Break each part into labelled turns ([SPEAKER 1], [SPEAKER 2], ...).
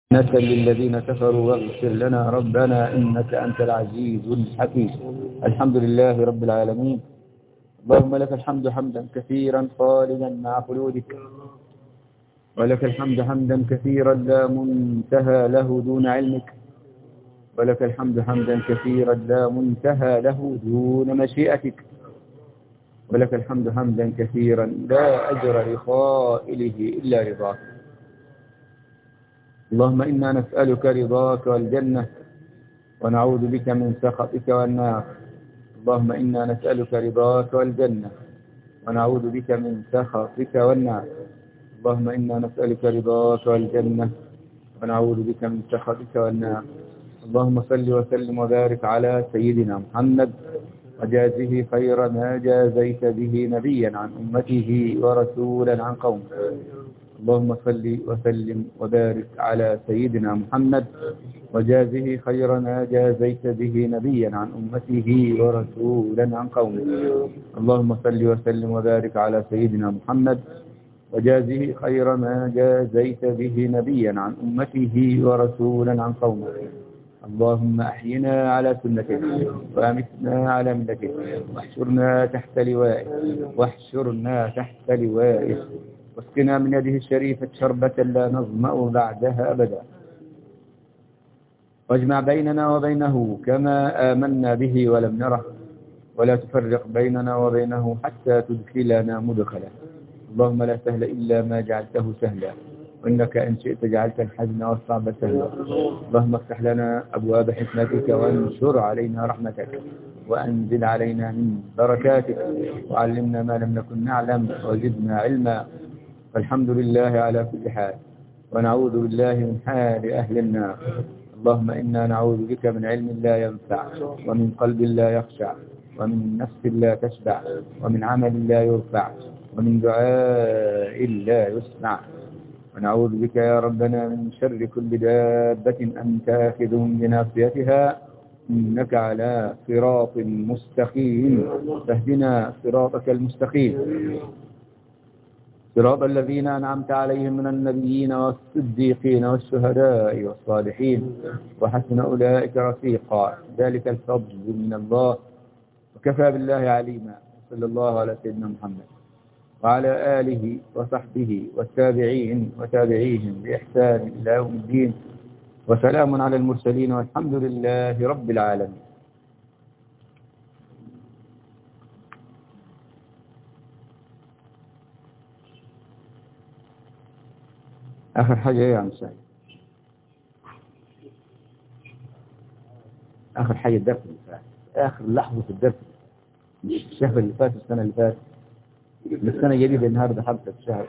[SPEAKER 1] للذين كفروا واغفر لنا ربنا إنك أنت العزيز الحكيم. الحمد لله رب العالمين. اللهم لك الحمد حمدا كثيرا خالدا مع خلودك، ولك الحمد حمدا كثيرا لا منتهى له دون علمك، ولك الحمد حمدا كثيرا لا منتهى له دون مشيئتك، ولك الحمد حمدا كثيرا لا أجر لقائله إلا رضاك. اللهم إنا نسألك رضاك والجنة ونعوذ بك من سخطك والنار. اللهم إنا نسألك رضاك والجنة ونعوذ بك من سخطك والنار. اللهم إنا نسألك رضاك والجنة ونعوذ بك من سخطك والنار. اللهم صل وسلم وبارك على سيدنا محمد وجازه خير ما جازيت به نبيا عن أمته ورسولا عن قومه. اللهم صل وسلم وبارك على سيدنا محمد وجازه خير ما جازيت به نبيا عن أمته ورسولا عن قومه. اللهم صل وسلم وبارك على سيدنا محمد وجازه خير ما جازيت به نبيا عن أمته ورسولا عن قومه. اللهم أحينا على سنته وأمتنا على ملته واحشرنا تحت لوائه واسقنا من يده الشريفة شربة لا نظمأ بعدها أبدا، واجمع بيننا وبينه كما آمنا به ولم نره، ولا تفرق بيننا وبينه حتى تدخلنا مدخلا. اللهم لا سهل إلا ما جعلته سهلا، وإنك إن شئت جعلت الحزن والصعب سهلا. اللهم افتح لنا أبواب حكمتك وانشر علينا رحمتك وأنزل علينا من بركاتك وعلمنا ما لم نكن نعلم وزدنا علما. والحمد لله على كل حال، ونعوذ بالله من حال أهل النار. اللهم إنا نعوذ بك من علم لا ينفع، ومن قلب لا يخشع، ومن نفس لا تشبع، ومن عمل لا يرفع، ومن دعاء لا يسمع. ونعوذ بك يا ربنا من شر كل دابة أنت آخذ بناصيتها، إنك على صراط مستقيم، فاهدنا صراطك المستقيم، صراط الذين أنعمت عليهم من النبيين والصديقين والشهداء والصالحين وحسن أولئك رفيقا. ذلك الفضل من الله وكفى بالله عليما. صلى الله على سيدنا محمد وعلى آله وصحبه والتابعين وتابعيهم بإحسان إلى يوم الدين، وسلام على المرسلين والحمد لله رب العالمين. آخر حاجة إيه يا مساعد؟ آخر حاجة الدرس اللي فات، آخر لحظة الدرس، مش الشهر اللي فات السنة اللي فات، السنة الجديدة النهاردة حبة الشهر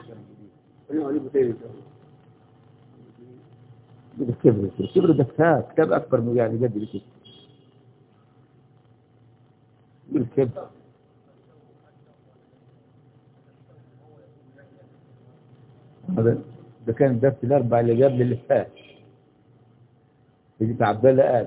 [SPEAKER 1] الكبر ده كتاب أكبر من يعني جد الكبر. الكبر ده كان درس الأربع اللي قبل اللي فات، يجي عبد الله قال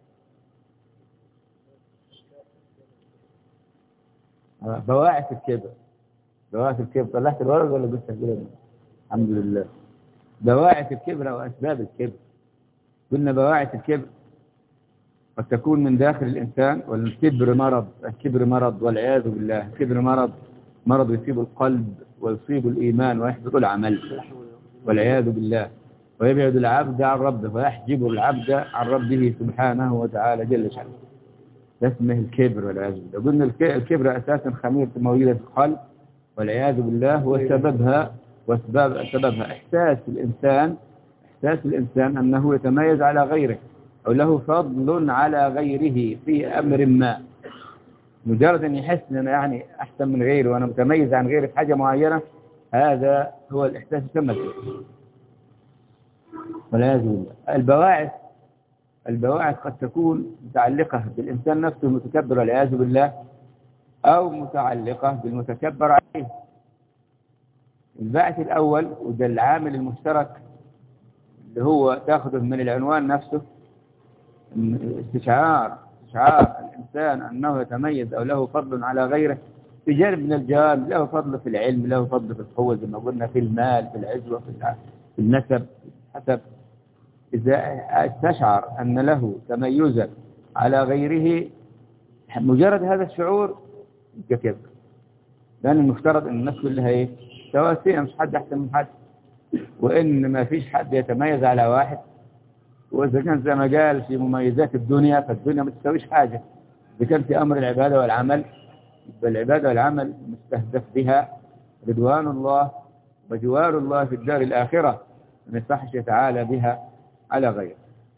[SPEAKER 1] بواعث الكبر. بواعث الكبر طلعت الورق ولا قلت كده؟ الحمد لله. بواعث الكبر وأسباب الكبر. قلنا بواعث الكبر قد تكون من داخل الإنسان، والكبر مرض. الكبر مرض والعياذ بالله. الكبر مرض يصيب القلب ويصيب الإيمان ويحبط العمل والعياذ بالله، ويبعد العبد عن ربه ويحجب العبد عن ربه سبحانه وتعالى جل شأنه. ده اسمه الكبر والعياذ بالله. قلنا الكبر أساسا خميرة موجودة في القلب والعياذ بالله، وسببها إحساس الإنسان أنه يتميز على غيره أو له فضل على غيره في أمر ما. مجرد أن يحس أن أنا يعني أحسن من غيره وأنا متميز عن غيره في حاجة معينة، هذا هو الإحساس يسمى الكبر والعياذ بالله. البواعث قد تكون متعلقة بالإنسان نفسه المتكبر والعياذ بالله، أو متعلقة بالمتكبر عليه. الباعث الأول وده العامل المشترك اللي هو تأخذه من العنوان نفسه، استشعار الإنسان أنه يتميز أو له فضل على غيره في جانب من الجوانب. له فضل في العلم، له فضل في القوة زي ما قلنا، في المال، في العزوة، في النسب، في الحسب، إذا استشعر أن له تميزا على غيره، مجرد هذا الشعور يبقى كبر. لأن المفترض أن الناس كلها إيه؟ سواسية، مش حد أحسن من حد، وإن ما فيش حد يتميز على واحد. وإذا كان زي ما قال في مميزات الدنيا، فالدنيا ما تسويش حاجة. إذا كان في أمر العبادة والعمل، العبادة والعمل مستهدف بها رضوان الله وجوار الله في الدار الآخرة، ما يصحش يتعالى بها على غيره.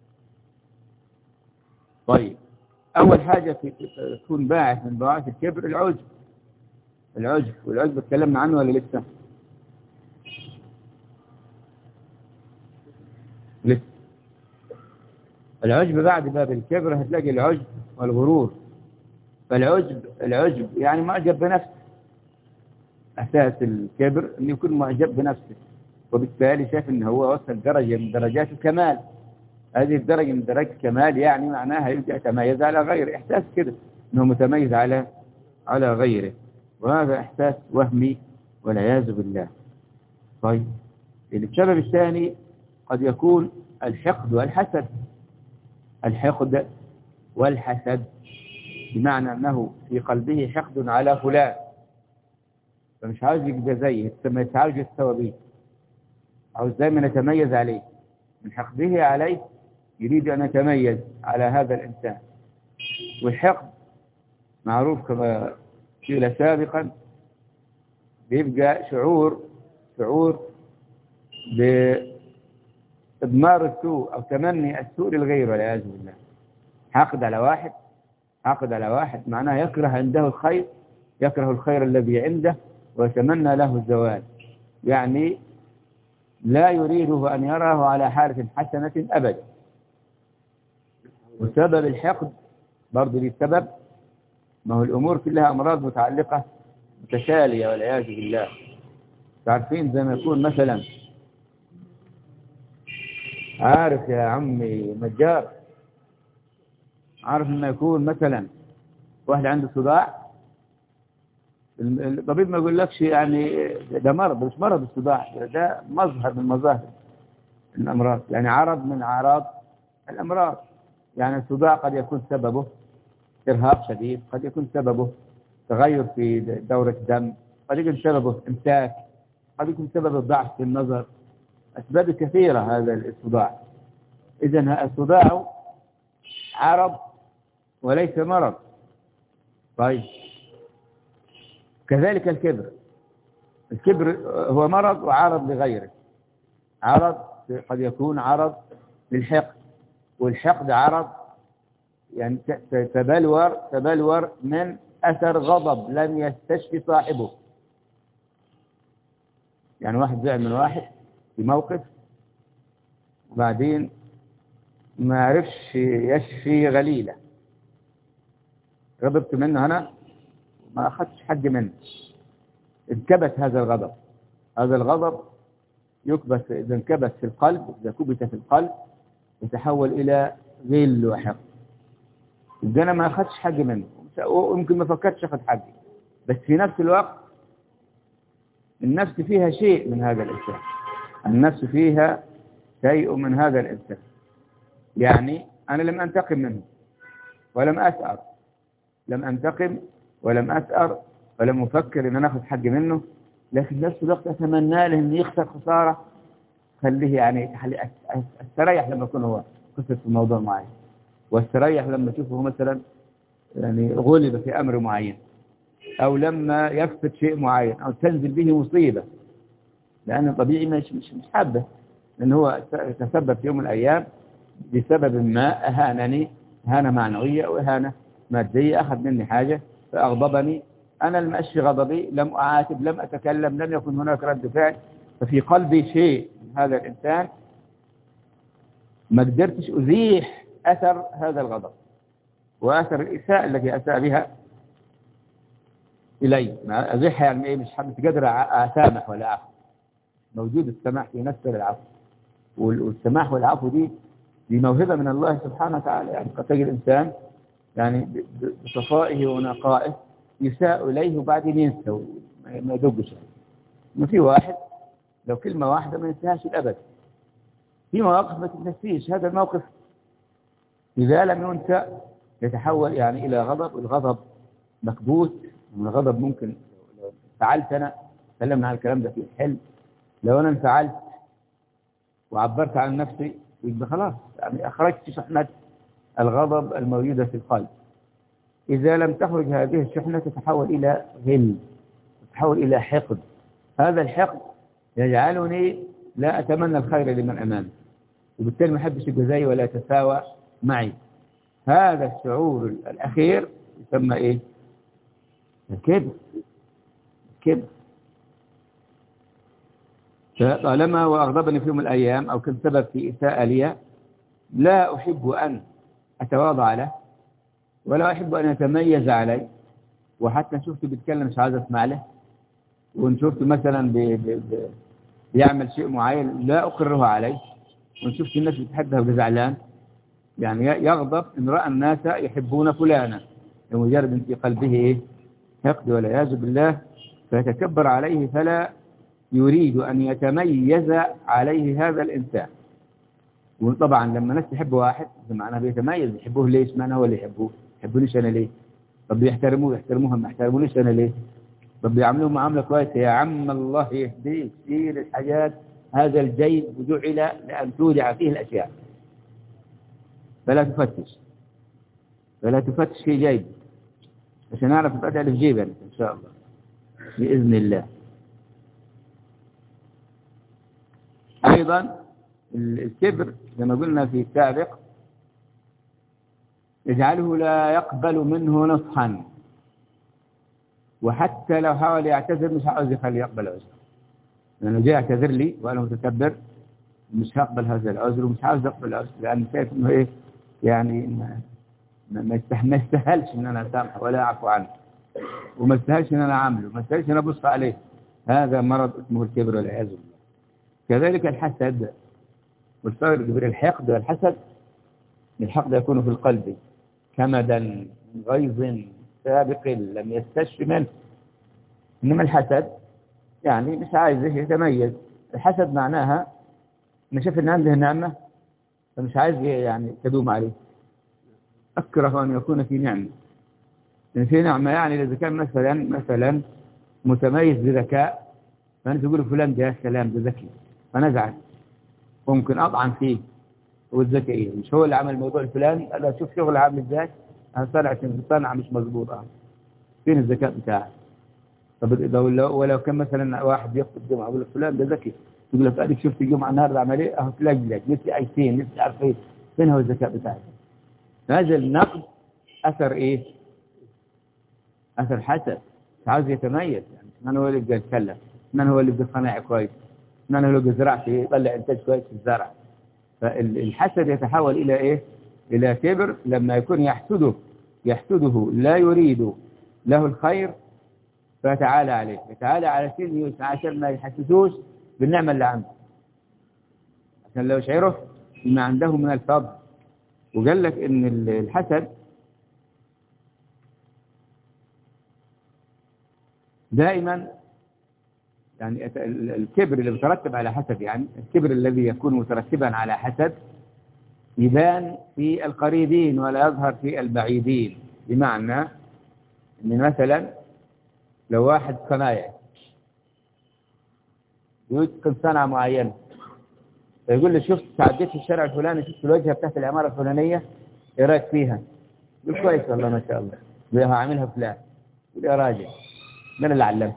[SPEAKER 1] طيب، أول حاجة تكون باعث من بواعث الكبر العجب. والعجب اتكلمنا عنه ولا لسه؟ العجب بعد باب الكبر هتلاقي العجب والغرور. فالعجب يعني معجب بنفسه. أساس الكبر أن يكون معجب بنفسه، وبالتالي شايف أنه هو وصل درجة من درجات الكمال. هذه الدرجة من درجات الكمال يعني معناها يبدأ يتميز على غيره. إحساس كده أنه متميز على غيره، وهذا إحساس وهمي والعياذ بالله. طيب، السبب الثاني قد يكون الحقد والحسد. الحقد والحسد بمعنى أنه في قلبه حقد على فلان، فمش عاوز يبقى زيه، مش عاوز يستوى به، عاوز دايما يتميز عليه. من حقده عليه يريد أن يتميز على هذا الإنسان. والحقد معروف كما قيل سابقا بيبقى شعور بإضمار السوء أو تمني السوء للغير والعياذ بالله. حاقد على واحد معناه يكره عنده الخير، يكره الخير الذي عنده ويتمنى له الزوال، يعني لا يريده أن يراه على حالة حسنة أبدا. وسبب الحقد برضه ليه سبب، ما هو الأمور كلها أمراض متعلقة متشالية والعياذ بالله. تعرفين زي ما يكون مثلا، عارف يا عمي نجار، عارف لما يكون مثلا واحد عنده صداع، الطبيب ما يقولكش يعني ده مرض، مش مرض الصداع، ده مظهر من مظاهر الأمراض، يعني عرض من أعراض الأمراض. يعني الصداع قد يكون سببه إرهاق شديد، قد يكون سببه تغير في دورة الدم، قد يكون سببه إمساك، قد يكون سببه ضعف في النظر. أسباب كثيرة هذا الصداع. إذن الصداع عرض وليس مرض. طيب، كذلك الكبر هو مرض وعرض لغيره. عرض قد يكون عرض للحقد، والحقد عرض يعني تبلور من أثر غضب لم يستشفي صاحبه. يعني واحد زعل من واحد في موقف، وبعدين ما عرفش يشفي غليلة، غضبت منه أنا ما أخذتش حق منه، انكبت هذا الغضب يكبت. إذا انكبت في القلب، إذا كبت في القلب يتحول إلى غل وحقد. يبقى أنا ما أخذتش حق منه، ويمكن ما فكرتش أخذ حقي، بس في نفس الوقت النفس فيها شيء من هذا الإنسان، النفس فيها شيء من هذا الإنسان. يعني أنا لم أنتقم منه ولم أسأر، لم أنتقم ولم أسأر ولم أفكر إن أنا أخذ حق منه، لكن نفس الوقت أتمنى له إن يخسر خسارة خليه يعني استريح لما يكون هو خسر في موضوع معين، واستريح لما أشوفه مثلا يعني غلب في أمر معين، أو لما يفقد شيء معين، أو تنزل به مصيبة، لأن طبيعي مش حابه، لأن هو تسبب في يوم من الأيام بسبب ما أهانني إهانة معنوية أو إهانة مادية، أخذ مني حاجة فأغضبني. أنا لم أشفي غضبي، لم أعاتب، لم أتكلم، لم يكن هناك رد فعل، ففي قلبي شيء من هذا الإنسان ما قدرتش أزيح أثر هذا الغضب وأثر الإساءة التي أساء بها إلي. ما أزيحها يعني إيه؟ مش قادر أسامح ولا أعفو. موجود السماح في نفس العفو، والسماح والعفو دي موهبة من الله سبحانه وتعالى. يعني قد تجد الإنسان يعني بصفائه ونقائه يساء إليه وبعدين ينسى ما يدقش. ما في واحد لو كلمة واحدة ما ينساهاش الأبد، في مواقف ما تتنسيش. هذا الموقف إذا لم ينسى يتحول يعني إلى غضب. الغضب مكبوت، الغضب ممكن لو فعلت أنا، تكلمنا عن الكلام ده في الحلم، لو أنا انفعلت وعبرت عن نفسي يبقى خلاص يعني أخرجت شحنة الغضب الموجودة في القلب. إذا لم تخرج هذه الشحنة تتحول إلى غل، تتحول إلى حقد. هذا الحقد يجعلني لا أتمنى الخير لمن أمامي، وبالتالي ما أحبش يبقى زيي ولا يتساوى معي. هذا الشعور الأخير يسمى إيه؟ الكبر. الكبر. طالما وأغضبني في يوم من الأيام أو كان سبب في إساءة لي، لا أحب أن أتواضع له ولا أحب أن يتميز علي. وحتى شفته بيتكلم مش عايز أسمع له، وإن شفته مثلا بيعمل شيء معين لا أقره عليه، وإن شفت الناس بتحبها وزعلان يعني يغضب إن رأى الناس يحبون فلانا لمجرد إن في قلبه إيه؟ حقد والعياذ بالله، فيتكبر عليه فلا يريد أن يتميز عليه هذا الإنسان. وطبعا لما الناس تحب واحد معناه بيتميز، يحبوه ليش؟ معناه هو اللي يحبوه، يحبونيش أنا ليه؟ طب بيحترموه يحترموهم، ما يحترمونيش أنا ليه؟ طب بيعملوه معاملة كويسة، يا عم الله يهديه كثير الحاجات. هذا الجيب جعل لأن تودع فيه الأشياء، فلا تفتش، فلا تفتش في جيب عشان نعرف نفتح اللي في جيبك إن شاء الله بإذن الله. أيضا الكبر كما قلنا في السابق يجعله لا يقبل منه نصحا، وحتى لو حاول يعتذر مش عاوز يخليه يقبل عذره، لأنه جاء يعتذر لي وأنا متكبر مش هقبل هذا العذر ومش عاوز أقبل العذر، لأن شايف إنه إيه يعني ما يستاهلش إن أنا أسامحه ولا أعفو عنه، وما يستاهلش إن أنا أعامله، ما يستاهلش إن أنا أبص عليه. هذا مرض اسمه الكبر والعياذ بالله. كذلك الحسد والفرق بين الحقد والحسد. الحقد يكون في القلب كمدا من غيظ سابق لم يستشف منه، إنما الحسد يعني مش عايزه يتميز. الحسد معناها إن شاف إن عنده نعمة فمش عايز يعني تدوم عليه. أكره أن يكون في نعمة، إن في نعمة يعني إذا كان مثلا متميز بذكاء، فأنت تقول فلان ده سلام ده ذكي، فنزعل ممكن أطعن فيه والذكي إيه مش هو اللي عمل الموضوع الفلاني، قال شوف شغل عامل إزاي، أنا صنع مش مظبوط، فين الذكاء بتاعه؟ طب ولو كان مثلا واحد يخطب جمعة يقول لك فلان ده ذكي، يقول لك أديك شفت الجمعة النهارده عمل إيه؟ أهو تلاقي نسي أيتين نسي عارفين، فين هو الذكاء بتاعه؟ هذا النقد أثر إيه؟ أثر حسد، عاوز يتميز، يعني من هو اللي بده يتكلم، من هو اللي بده صناعي كويس، من هو اللي بده زراعة يطلع إنتاج كويس في الزرع. فالحسد يتحول إلى إيه؟ إلى كبر لما يكون يحسده لا يريد له الخير، فتعالى عليه، يتعالى على سنه عشان ما يحسسوش بالنعمة اللي عنده، عشان لو يشعره ما عنده من الفضل. وقال لك إن الحسد دائما يعني الكبر اللي بيترتب على حسد، يعني الكبر الذي يكون مترتبا على حسد يبان في القريبين ولا يظهر في البعيدين. بمعنى ان مثلا لو واحد صنايعي يتقن صنعة معينة فيقول لي شفت تعديت في الشارع الفلاني شفت الواجهة بتاعت العمارة الفلانية ايه رايك فيها؟ يقول كويس والله ما شاء الله، بيها عاملها فلان، يقول يا راجل من اللي علمت؟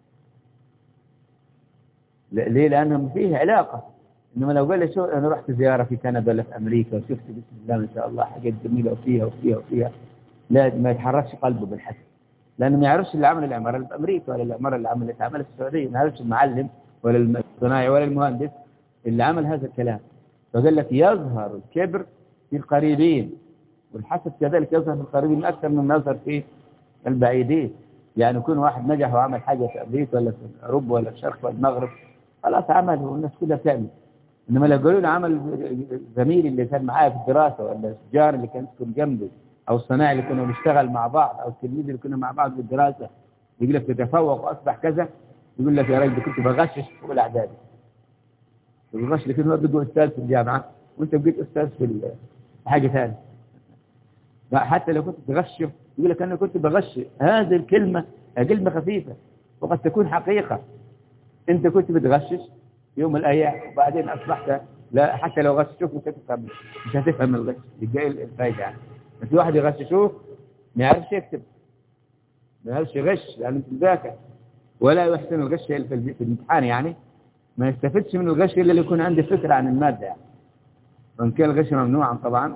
[SPEAKER 1] ليه؟ لأنهم فيه علاقة. إنما لو قال لي شو أنا رحت زيارة في كندا ولا في أمريكا وشفت بسم الله ما شاء الله حاجات جميلة وفيها لا ما يتحركش قلبه بالحسد، لأنه ما يعرفش اللي عمل العمارة اللي في أمريكا ولا العمارة اللي عملت في السعودية، ما يعرفش المعلم ولا الصناعي ولا المهندس اللي عمل هذا الكلام. فقال لك يظهر الكبر في القريبين، والحسد كذلك يظهر في القريبين أكثر من يظهر في البعيدين. يعني يكون واحد نجح وعمل حاجة في أمريكا ولا في أوروبا ولا في الشرق ولا المغرب خلاص عمل والناس كلها بتعمل. إنما لو قالوا له عمل زميلي اللي كان معايا في الدراسة ولا التجار اللي كان يسكن جنبي أو الصناعي اللي كنا بنشتغل مع بعض أو التلميذ اللي كنا مع بعض في الدراسة يقول لك تتفوق وأصبح كذا، يقول لك يا راجل كنت بغشش فوق الأعداد. الغش، لكن هو بيقول أستاذ في الجامعة وأنت بقيت أستاذ في حاجة ثانية. حتى لو كنت تغش يقول لك أنا كنت بغش، هذه الكلمة كلمة خفيفة وقد تكون حقيقة. أنت كنت بتغشش يوم من الأيام وبعدين أصبحت لا، حتى لو غششوك مش هتفهم الغش، يبقى الفايدة يعني. بس واحد يغششوك ما يعرفش يكتب، ما يعرفش يغش لأنه مش مذاكر، ولا يحسن الغش إلا في الامتحان يعني، ما يستفدش من الغش إلا اللي يكون عنده فكرة عن المادة يعني. وإن كان الغش ممنوعا طبعا،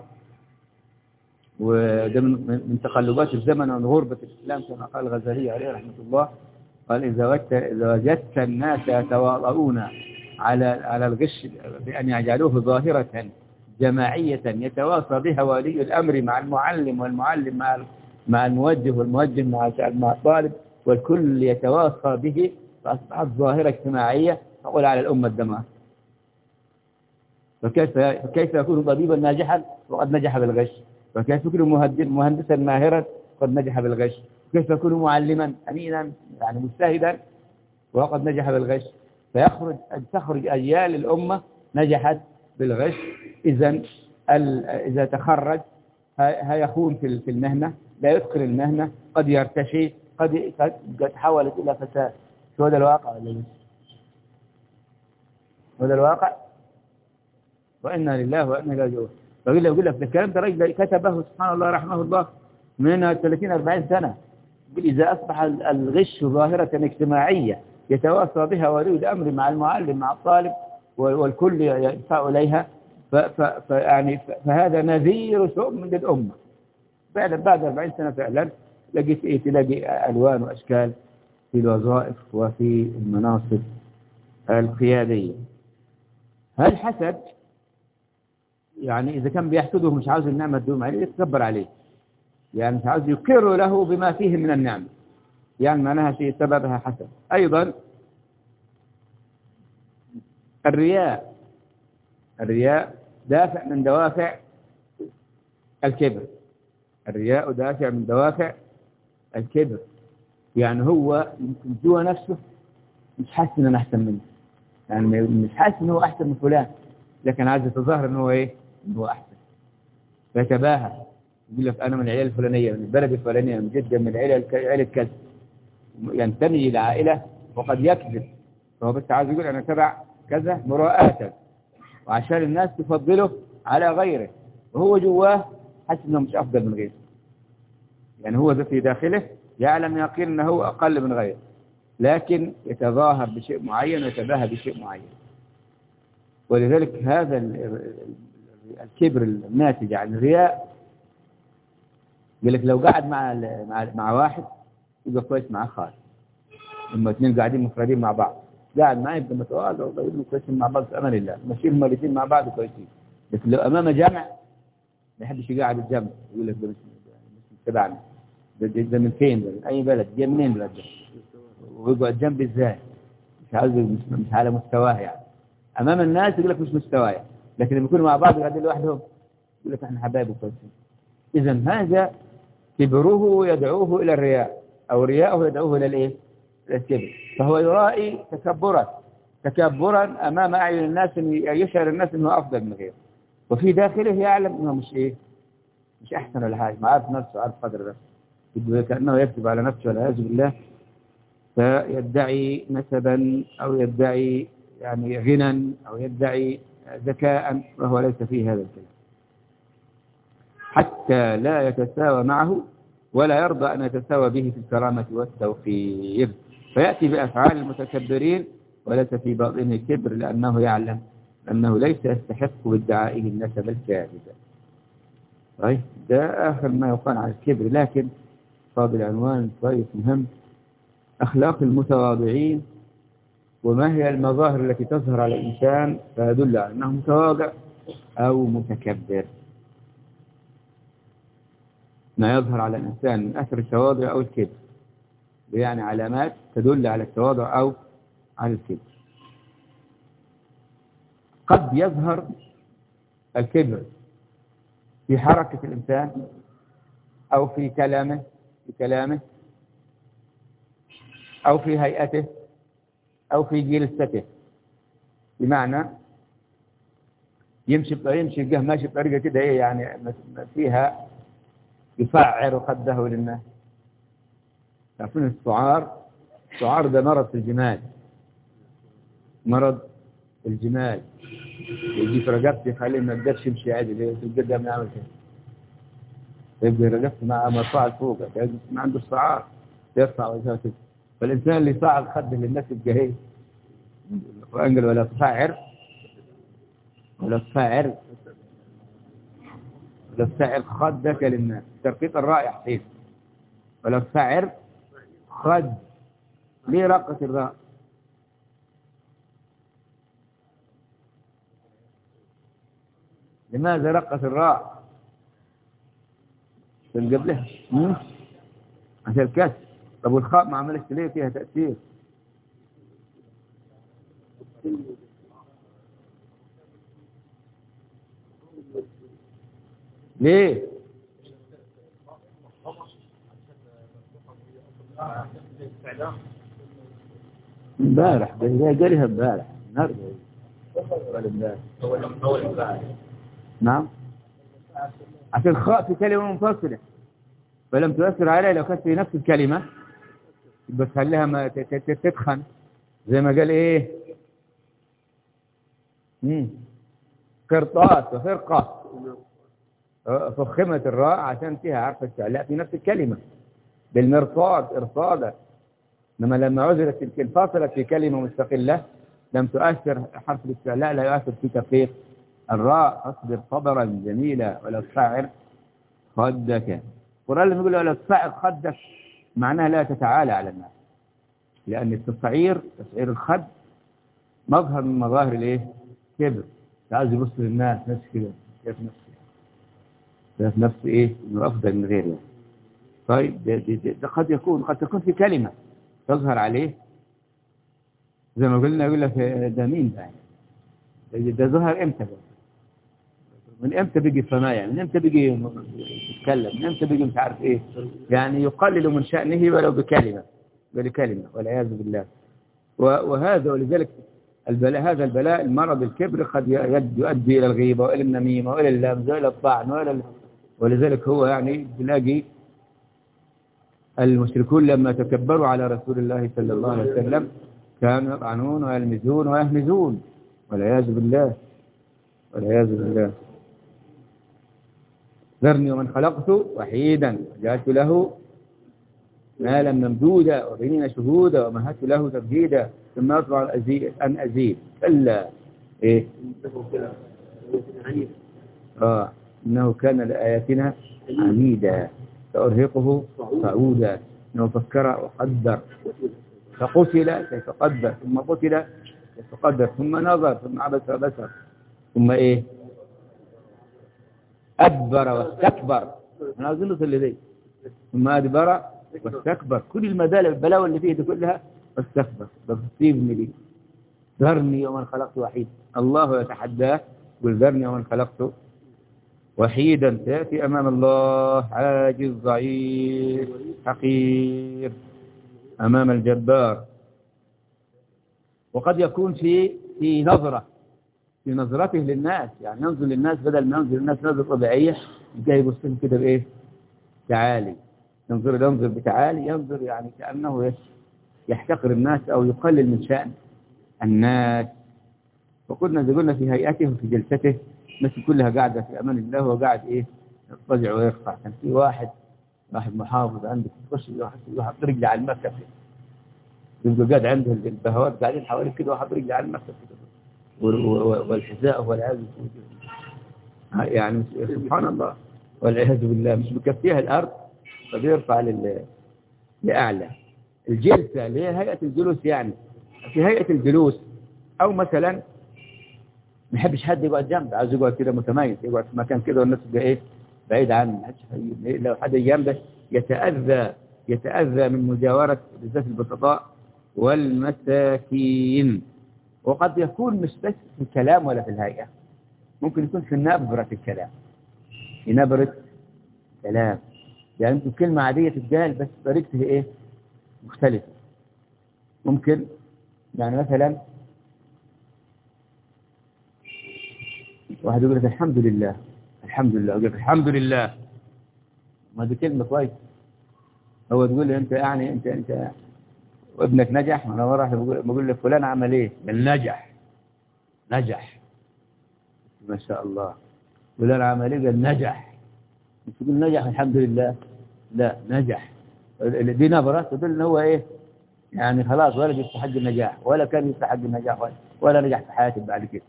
[SPEAKER 1] وده من تقلبات الزمن ومن غربة الإسلام كما قال الغزالي عليه رحمة الله. قال إذا وجدت الناس يتواطؤون على الغش بأن يجعلوه ظاهرة جماعية يتواصى بها ولي الأمر مع المعلم، والمعلم مع الموجه، والموجه مع الطالب، والكل يتواصى به، فأصبحت ظاهرة اجتماعية تقول على الأمة الدمار. فكيف يكون طبيبا ناجحا وقد نجح بالغش؟ وكيف يكون مهندسا ماهرا وقد نجح بالغش؟ كيف يكون معلما أمينا يعني مجتهدا وقد نجح بالغش؟ تخرج أجيال الأمة نجحت بالغش. إذا تخرج هيخون في المهنة، لا يتقن المهنة، قد يرتشي، قد تحولت إلى فساد. شو هذا الواقع ولا مش؟ هذا الواقع، وإنا لله وإنا إليه راجعون. يقول لك ده الكلام ده رجل كتبه سبحان الله رحمه الله من 30-40 سنة. يقول إذا أصبح الغش ظاهرة اجتماعية يتواصى بها ولي الأمر مع المعلم مع الطالب والكل يدفع إليها، فهذا نذير سوء من الأمة. بعد 40 سنة فعلا تلاقي ألوان وأشكال في الوظائف وفي المناصب القيادية. هل حسد يعني إذا كان بيحسده مش عاوز النعمة تدوم عليه يتكبر عليه، يعني مش عاوز يقر له بما فيه من النعمة، يعني معناها شيء سببها حسد. أيضا الرياء دافع من دوافع الكبر. الرياء دافع من دوافع الكبر، يعني هو يمكن جوا نفسه مش حاسس إن أنا أحسن منه، يعني مش حاسس إن هو أحسن من فلان، لكن عايز يتظاهر إن هو إيه؟ إن هو أحسن، فيتباهى، يقول لك أنا من العيلة الفلانية، من البلد الفلانية، من جدة، من عيلة كذا، ينتمي إلى عائلة وقد يكذب، فهو بس عايز يقول أنا تبع كذا مراءة وعشان الناس تفضله على غيره، وهو جواه حاسس إنه مش أفضل من غيره، يعني هو في داخله يعلم يقين أنه هو أقل من غيره، لكن يتظاهر بشيء معين ويتباهى بشيء معين. ولذلك هذا الكبر الناتج عن الرياء، يقول لك لو قاعد مع واحد يبقى كويس معاه خالص، لما اثنين قاعدين مفردين مع بعض، قاعد معاه يبقى متواضع ويبقوا كويسين مع بعض في امان الله، ماشيين هم الاثنين مع بعض كويسين. لكن لو امام جامع ما يحبش يقعد الجنب، يقول لك ده مش تبعنا، ده من فين، ده من اي بلد، جاي منين البلد ده، ويقعد جنب ازاي، مش على مستواه يعني. امام الناس يقول لك مش مستوايا، لكن لما يكونوا مع بعض قاعدين لوحدهم يقول لك احنا حبايب وكويسين. اذا هذا كبره يدعوه الى الرياء، او رياءه يدعوه الى الايه؟ الى الكبر. فهو يرائي تكبرا امام اعين الناس، ان يشعر الناس انه افضل من غيره، وفي داخله يعلم انه مش احسن ولا حاجه، ما عارف نفسه، عارف قدر نفسه، كانه يكذب على نفسه والعياذ بالله، فيدعي نسبا او يدعي يعني غنى او يدعي ذكاء، وهو ليس فيه هذا الكلام، حتى لا يتساوى معه ولا يرضى أن يتساوى به في الكرامة والتوقير، فيأتي بأفعال المتكبرين وليس في باطنه كبر، لأنه يعلم أنه ليس يستحق بادعائه النسب الكاذب. طيب ده آخر ما يقال عن الكبر، لكن فاضل عنوان كويس مهم: أخلاق المتواضعين، وما هي المظاهر التي تظهر على الإنسان فيدل على أنه متواضع أو متكبر. ما يظهر على الإنسان من أثر التواضع أو الكبر، يعني علامات تدل على التواضع أو على الكبر. قد يظهر الكبر في حركة الإنسان أو في كلامه أو في هيئته أو في جلسته، بمعنى يمشي جه ماشي بطريقة كده إيه يعني فيها يفعر خده للناس. تعرفون السعار ده مرض في الجمال، مرض الجمال، يجي في رقبتي يخليه ما يقدرش يمشي عادي في القدام يعمل كده، يبقى رقبته مع مرفوعة لفوق، ما عنده السعار يرفع وجهه كده. فالإنسان اللي يفعل خده للناس يبقى هي القرآن قال ولا تفعر خدك للناس، ترقيق الراء حين ولا تفعر خد. ليه رقة الراء؟ لماذا رقة الراء من قبلها؟ عشان الكسر. طب والخاء ما عملش ليه فيها تأثير؟ ليه؟ امبارح قالها امبارح النهارده نعم، عشان الخاء في كلمة منفصلة فلم تؤثر عليها. لو كانت في نفس الكلمة يبقى تخليها ما تتخن، زي ما قال ايه قرطاس وفرقة، فخمت الراء عشان فيها حرف استعلاء في نفس الكلمة بالمرصاد إرصادا. إنما لما عزلت تلك الفاصلة في كلمة مستقلة لم تؤثر حرف الاستعلاء، لا يؤثر في تفريق الراء. فاصبر صبرا جميلا ولا تصعر خدك. القرآن لما يقول ولا تصعر خدك معناها لا تتعالى على الناس، لأن تسعير الخد مظهر من مظاهر الايه؟ كبر. عايز يبص للناس نفس كده، شايف نفسه ايه؟ انه افضل من غيره. طيب ده قد تكون في كلمة تظهر عليه، زي ما قلنا يقول لك ده مين ده ظهر امتى ده؟ من امتى بيجي صنايع؟ من امتى بيجي يتكلم؟ من امتى بيجي مش عارف ايه؟ يعني يقلل من شأنه ولو بكلمة والعياذ بالله. وهذا ولذلك هذا البلاء المرض الكبر قد يؤدي إلى الغيبة وإلى النميمة وإلى اللمز وإلى الطعن ولذلك هو يعني تلاقي المشركون لما تكبروا على رسول الله صلى الله عليه وسلم كانوا يطعنون ويلمزون ويهمزون والعياذ بالله. ذرني ومن خلقت وحيدا وجعلت له مالا ممدودا وبنين شهودا ومهدت له تمهيدا ثم أطلع أن أزيد كلا إيه إنه كان لآياتنا عنيدا سأرهقه صعودا إنه فكر وقدر فقتل كيف قدر ثم قتل كيف قدر ثم نظر ثم عبس وبسر ثم إيه أدبر واستكبر. أنا أظن اللي ذي ثم أدبر واستكبر. كل البلاوي اللي فيه دي كلها واستكبر. بصيبني لي ذرني ومن خلقت وحيد. الله يتحداه قل ذرني ومن خلقت وحيدا. تأتي أمام الله عاجز ضعيف حقير أمام الجبار. وقد يكون في نظرته للناس، يعني ينظر للناس بدل ما ينظر للناس نظرة طبيعية جاي يبص كده بإيه؟ تعالي. ينظر بتعالي، ينظر يعني كأنه يحتقر الناس أو يقلل من شأن الناس. قلنا في هيئته وفي جلسته الناس كلها قاعدة في أمان الله وقاعد إيه يضطجع ويرفع. كان في واحد محافظ عندك يخش يحط رجله على المكتب، يبقى قاعد عنده البهوات قاعدين حواليه كده وحط رجله على المكتب والحذاء والعياذ يعني سبحان الله والعياذ بالله مش مكفيها الأرض فبيرفع لأعلى. الجلسة اللي هي هيئة الجلوس، يعني في هيئة الجلوس أو مثلا ما يحبش حد يقعد جنبه، عايز يقعد كده متميز، يقعد في مكان كده والناس تبقى ايه بعيد عنه. لو حد جنبه يتأذى من مجاورة بالذات البسطاء والمساكين. وقد يكون مش بس في الكلام ولا في الهيئة، ممكن يكون في نبرة الكلام، في نبرة كلام. يعني انتم كلمة عادية تتقال بس طريقتها ايه مختلفة. ممكن يعني مثلا واحد يقول لك الحمد لله، الحمد لله، يقول لك الحمد لله، ما دي كلمة كويس. هو تقول لي انت يعني انت وابنك نجح، انا مرة بقول لك فلان عمل ايه؟ نجح. ما شاء الله. فلان عمل ايه؟ قال نجح. مش تقول نجح الحمد لله، لا نجح. دي نبرة تدل ان هو ايه؟ يعني خلاص ولا يستحق النجاح، ولا كان يستحق النجاح، ولا نجح في حياته بعد كده.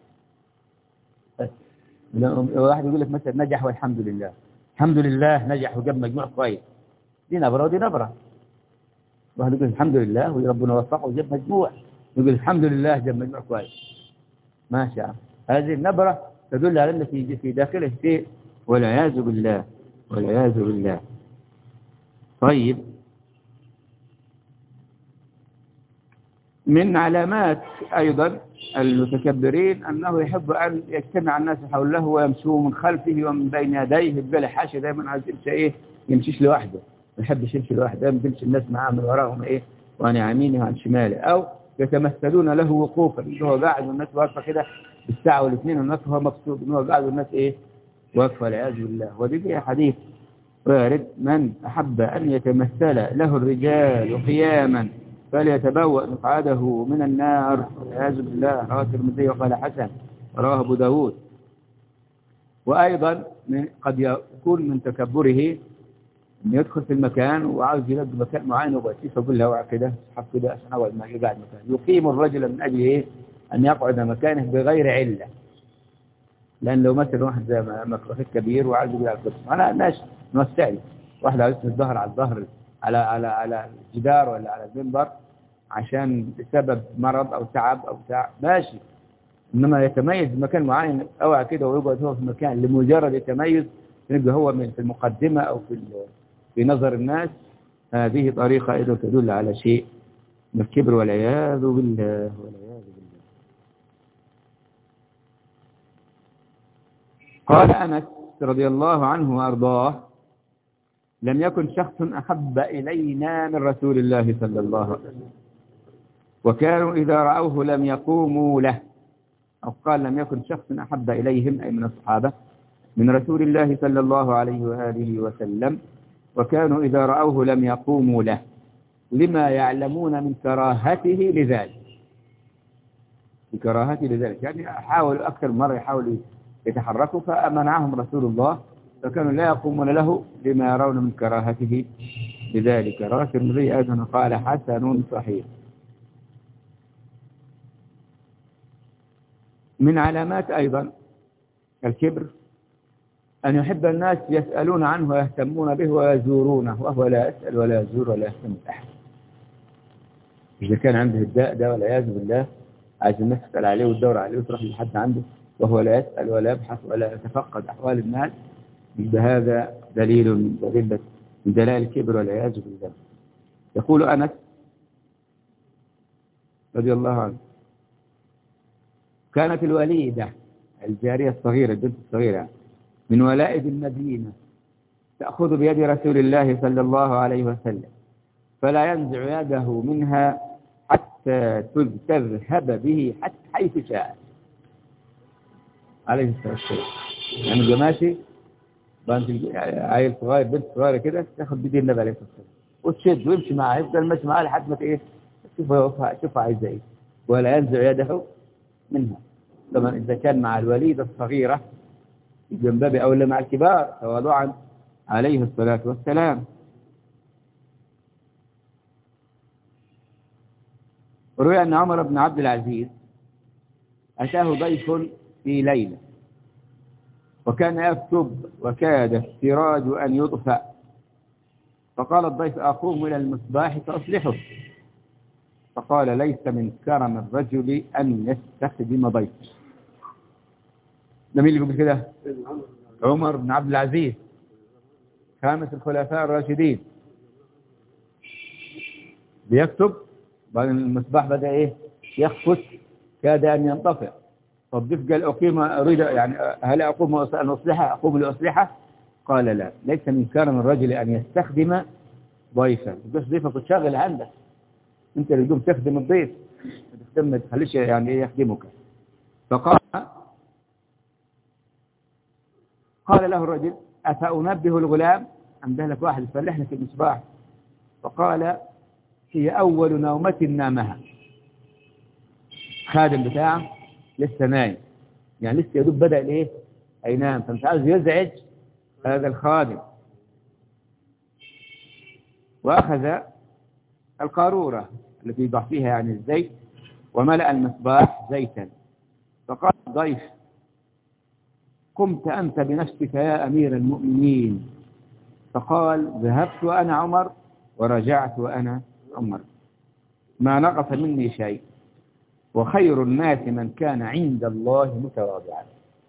[SPEAKER 1] واحد يقول لك مثلا نجح والحمد لله، الحمد لله نجح وجاب مجموع كويس، دي نبرة ودي نبرة. واحد يقول الحمد لله وربنا وفقه وجاب مجموع، يقول الحمد لله جاب مجموع كويس، ماشي. هذه النبرة تدل على أن في داخله شيء، والعياذ بالله، والعياذ بالله. طيب، من علامات أيضا المتكبرين أنه يحب أن يجتمع الناس حوله ويمشوا من خلفه ومن بين يديه، بلا حاشا دائما عايز يمشي إيه؟ يمشيش لوحده، ما يحبش يمشي لوحده، دائما يمشي الناس معاه من وراهم إيه؟ وعن يمينه وعن شماله، أو يتمثلون له وقوفا، هو قاعد والناس واقفة كده بالساعة والاثنين، والناس هو مبسوط إنه قاعد والناس إيه؟ واقفة، والعياذ بالله. ودي فيها حديث وارد: من أحب أن يتمثل له الرجال قياما فليتبوأ مقعده من النار، والعياذ بالله. رواه الترمذي وقال حسن، رواه أبو داود. وأيضا قد يكون من تكبره أن يدخل في المكان وعاوز يلاقي مكان معين وبأسيس يقول له اقعد كده، اسحب كده عشان أقعد ما يقعد مكان، يقيم الرجل من أجل إيه؟ أن يقعد مكانه بغير علة. لأن لو مثلا واحد زي مكروه كبير وعايز يقول على القسم، أنا ماشي نوسع له، واحد عايز الظهر على الظهر على الجدار ولا على المنبر عشان بسبب مرض أو تعب أو ماشي. إنما يتميز بمكان معين أوعى كده ويقعد هو في مكان لمجرد يتميز، يبقى هو في المقدمة أو في نظر الناس. هذه طريقة أيضا تدل على شيء من الكبر، والعياذ بالله، والعياذ بالله. قال أنس رضي الله عنه وأرضاه: لم يكن شخص أحب إلينا من رسول الله صلى الله عليه وسلم، وكانوا إذا رأوه لم يقوموا له. أو قال: لم يكن شخص أحب إليهم، أي من الصحابة، من رسول الله صلى الله عليه وآله وسلم، وكانوا إذا رأوه لم يقوموا له، لما يعلمون من كراهته لذلك. بكراهته لذلك، يعني حاولوا أكثر مرة يحاولوا يتحركوا فأمنعهم رسول الله، فكانوا لا يقومون له لما يرون من كراهته لذلك. رواه الترمذي أيضا قال حسن صحيح. من علامات أيضا الكبر أن يحب الناس يسألون عنه ويهتمون به ويزورونه، وهو لا يسأل ولا يزور ولا يهتم بأحد. إذا كان عنده الداء ده والعياذ بالله، عايز الناس تسأل عليه وتدور عليه وتروح لحد عنده وهو لا يسأل ولا يبحث ولا يتفقد أحوال الناس، بهذا دليل من دلائل الكبر والعياذ بالله. يقول أنس رضي الله عنه: كانت الوليدة، الجارية الصغيرة، البنت الصغيرة، من ولائد المدينة، تأخذ بيد رسول الله صلى الله عليه وسلم، فلا ينزع يده منها حتى تذهب به حتى حيث شاء عليه الصلاة والسلام. يعني جماشي عيل صغير، بنت صغيرة كده، تاخد بيد النبي عليه الصلاة والسلام وتشد ويمشي معاه، يفضل ماشي معاه لحد ما ايه، شوفها عايزة ايه، ولا ينزع يده منها. طبعا إذا كان مع الوليدة الصغيرة من باب أولى مع الكبار تواضعا عليه الصلاة والسلام. روي أن عمر بن عبد العزيز أتاه ضيف في ليلة، وكان يكتب وكاد السراج أن يطفأ، فقال الضيف: أقوم إلى المصباح فأصلحه. فقال: ليس من كرم الرجل أن يستخدم ضيف. ده مين اللي يقول كده؟ عمر بن عبد العزيز، خامس الخلفاء الراشدين، بيكتب، بعد المصباح بدأ إيه؟ يخفت، كاد أن ينطفئ. فالضيف قال: أقيم، أريد يعني هل أقوم أن أصلحه؟ أقوم لأصلحه؟ قال: لا، ليس من كرم الرجل أن يستخدم ضيفا. بس ضيفك تشغل عندك، أنت اللي تقوم تخدم الضيف، ما تخليش يعني إيه يخدمك. فقال: قال له الرجل أفأنبه الغلام؟ أنبه لك واحد يصلح لك المصباح. فقال هي أول نومة نامها. خادم بتاعه لسه نايم، يعني لسه يدوب بدأ الايه ينام، فمش عاوز يزعج هذا الخادم. وأخذ القارورة التي يضع فيها يعني الزيت وملأ المصباح زيتا. فقال الضيف قمت أنت بنفسك يا أمير المؤمنين. فقال ذهبت وأنا عمر ورجعت وأنا عمر، ما نقص مني شيء، وخير الناس من كان عند الله متواضعا.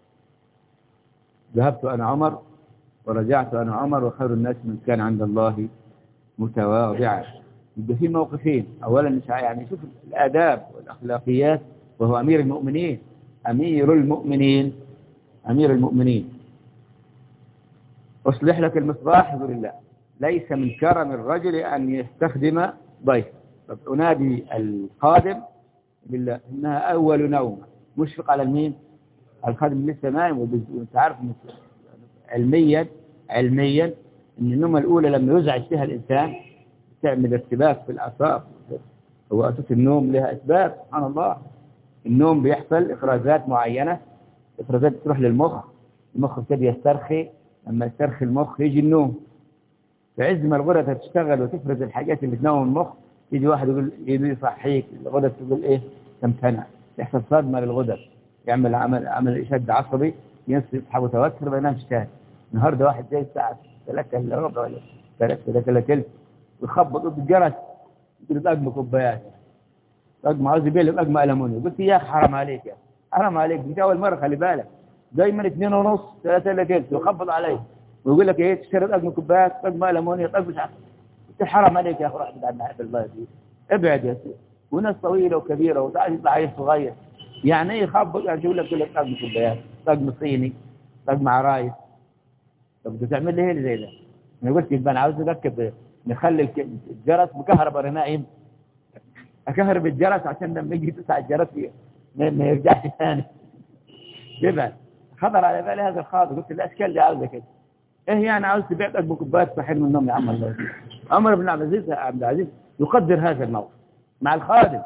[SPEAKER 1] ذهبت أنا عمر ورجعت أنا عمر، وخير الناس من كان عند الله متواضعا. يبقى في موقفين، أولا يعني شوف الآداب والأخلاقيات، وهو أمير المؤمنين. أمير المؤمنين أمير المؤمنين أصلح لك المصباح؟ يقول الله ليس من كرم الرجل أن يستخدم ضيف. طب أنادي الخادم بالله إنها أول نوم، مشفق على المين؟ الخادم لسه نايم. وانت عارف علميا ان النومه الاولى لما يزعج فيها الانسان تعمل ارتباك في الاعصاب. هو اساس النوم لها اسباب، سبحان الله. النوم بيحصل افرازات معينه، افرازات تروح للمخ، المخ يبتدي يسترخي، لما يسترخي المخ يجي النوم. في عز ما الغدد تشتغل وتفرز الحاجات اللي تنوم المخ، يجي واحد يقول يصحيك، الغدد تقول ايه؟ تمتنع، يحصل صدمه للغدد، يعمل عمل شد عصبي، يصحى متوتر ما ينامش تاني. النهارده واحد جاي الساعه 3 الا ربع ولا 3 الا ثلث ويخبط ضد الجرس، يقول له اجمع كوبايات، اجمع عاوز يبيع له اجمع المونيوم. قلت يا اخي حرام عليك، يا حرام عليك، مش اول مره، خلي بالك. دايما 2 ونص 3 الا ثلث ويخبط عليه ويقول لك ايه تشتري اجمع كوبايات، اجمع المونيوم، مش عارف. قلت حرام عليك يا اخي، روح ابعد عن الله دي، ابعد يا سيدي. وناس طويله وكبيره وتعال يطلع عيل صغير، يعني ايه يخبط؟ يعني يقول لك اجمع كوبايات، اجمع صيني، اجمع عرايس. طب بتعمل لي ايه اللي زي ده؟ انا قلت يبقى انا عاوز اركب، نخلي الجرس بكهرباء نايم، اكهرب الجرس عشان لما يجي تسع الجرس ما يرجعش ثاني. يبقى خطر على بالي هذا الخاطر، قلت الاشكال دي عاوزه كده. ايه يعني عاوز تبيع قلب كوبايات صحيح من النوم يا عم الله. عمر بن عبد العزيز يقدر هذا الموقف مع الخادم،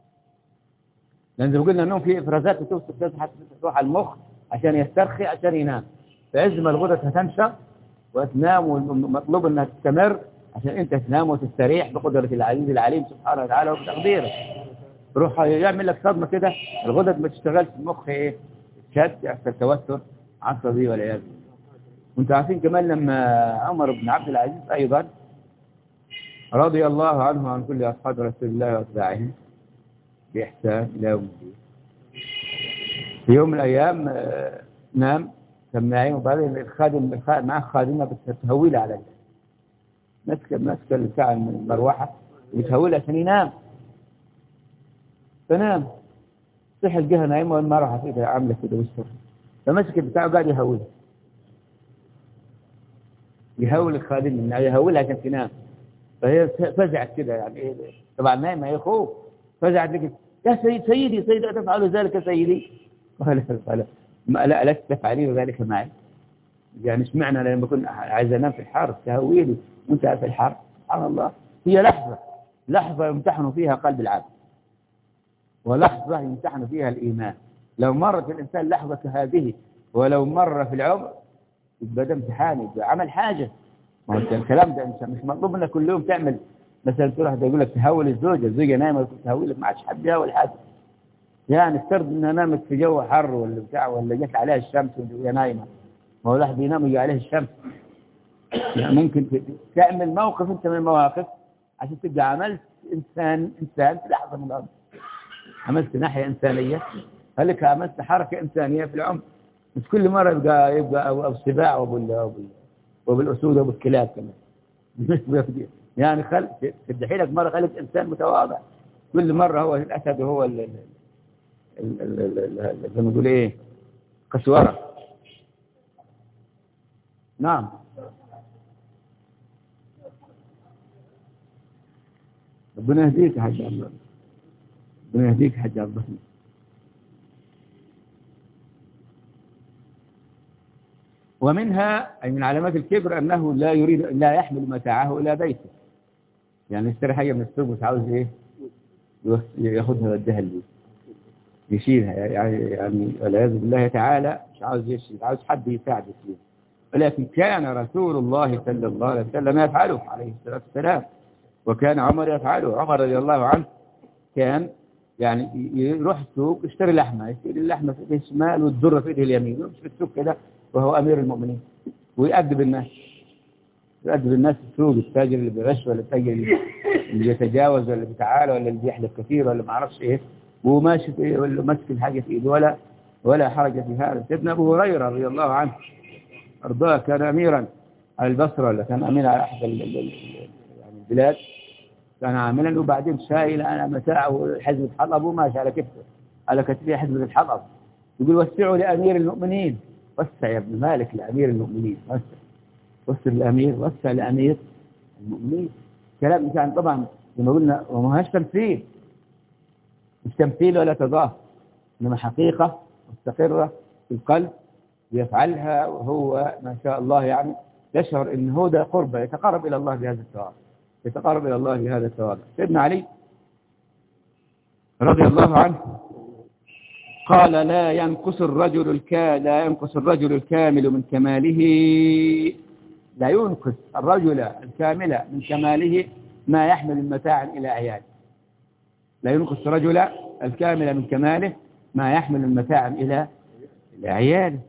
[SPEAKER 1] لان زي ما قلنا النوم فيه افرازات بتوصل حتى تروح على المخ عشان يسترخي عشان ينام. فعز ما الغدد هتنشط وتنام، والمطلوب انها تستمر عشان انت تنام وتستريح بقدرة العزيز العليم سبحانه وتعالى وبتقديره. روح يعمل لك صدمة كده، الغدد ما تشتغلش، المخ ايه؟ شد، يحصل توتر عصبي والعياذ بالله. وانتم عارفين كمان لما عمر بن عبد العزيز ايضا رضي الله عنه وعن كل اصحاب رسول الله واتباعه باحسان الى يوم الدين، في يوم من الايام نام، كان نايم، وبعدين الخادم معه خادمه بتهويله عليه، ماسكه بتاع المروحه بتهويله عشان ينام. فنام، صحي الجهه نايمه والمروحه كده عامله كده وسط، فمسك البتاع قاعد يهول الخادم من يهولها عشان تنام. فهي فزعت كده، يعني ايه طبعا نايمه، هي خوف، فزعت لك يا سيدي تفعل ذلك سيدي؟ قال لا لست تفعلين ذلك معي. يعني اشمعنى لما كنت عايز انام في الحر تهويلي وانت في الحر؟ سبحان الله. هي لحظه يمتحن فيها قلب العبد، ولحظه يمتحن فيها الايمان. لو مرت الانسان لحظه كهذه ولو مر في العمر يبقى ده امتحان، يبقى عمل حاجه. ما هو الكلام ده مش مطلوب منك كل يوم تعمل، مثلا تروح يقول لك تهول الزوجه نايمه تهولك، ما عادش حد يهول حد. يعني افترض انها نامت في جو حر ولا بتاع، ولا جت عليها الشمس وهي نايمه، ما هو الواحد ينام ويجي عليه الشمس. يعني ممكن تعمل موقف انت من المواقف عشان تبقى عملت انسان في لحظه من الامر، عملت ناحيه انسانيه، خليك عملت حركه انسانيه في العمر. مش كل مره يبقى أو السباع وبالاسود وبالكلاب كمان. يعني تدحي لك مره خليك انسان متواضع، كل مره هو الاسد وهو زي ما نقول ايه، قسوره. نعم. ربنا يهديك يا حاج عبد الله، ربنا يهديك يا حاج عبد الله. ومنها أي من علامات الكبر أنه لا يحمل متاعه إلى بيته. يعني يشتري حاجة من السوق مش عاوز إيه ياخدها ويديها البيت يشيلها، يعني والعياذ بالله تعالى مش عاوز يشيل، عاوز حد يساعده فيه. ولكن كان رسول الله صلى الله عليه وسلم يفعله عليه الصلاة والسلام، وكان عمر يفعله. عمر رضي الله عنه كان يعني يروح السوق يشتري لحمة، يشتري اللحمة في ايده الشمال والذرة في ايده اليمين، ويمشي في السوق كده وهو أمير المؤمنين، ويأدب الناس. يؤدب الناس في السوق، التاجر اللي بيغش ولا التاجر اللي بيتجاوز ولا اللي بيتعالى ولا اللي بيحلف كثير ولا ما اعرفش ايه، وماشي في ايه ولا ماسك الحاجة في ايده ولا حرج في هذا. سيدنا أبو هريرة رضي الله عنه أرضاه كان أميرا على البصرة، ولا كان أمير على أحد يعني البلاد، كان عاملا وبعدين شايل أنا متاعه حزمة حطب وماشي على كتفه على كتفه حزمة الحطب، يقول وسعوا لأمير المؤمنين. وسع يا ابن مالك لأمير المؤمنين، وسع الأمير، وسع لأمير المؤمنين. كلام يعني طبعا لما قلنا وما هاش تمثيل، مش تمثيل ولا تضاهي، إنما حقيقة مستقرة في القلب يفعلها وهو ما شاء الله يعني يشعر إن هو ده قربة، يتقرب إلى الله بهذا الثواب، يتقرب إلى الله بهذا الثواب. سيدنا علي رضي الله عنه قال لا ينقص الرجل الكامل من كماله، لا ينقص الرجل الكامل من كماله ما يحمل المتاع إلى عياله. لا ينقص الرجل الكامل من كماله ما يحمل المتاع إلى عياله.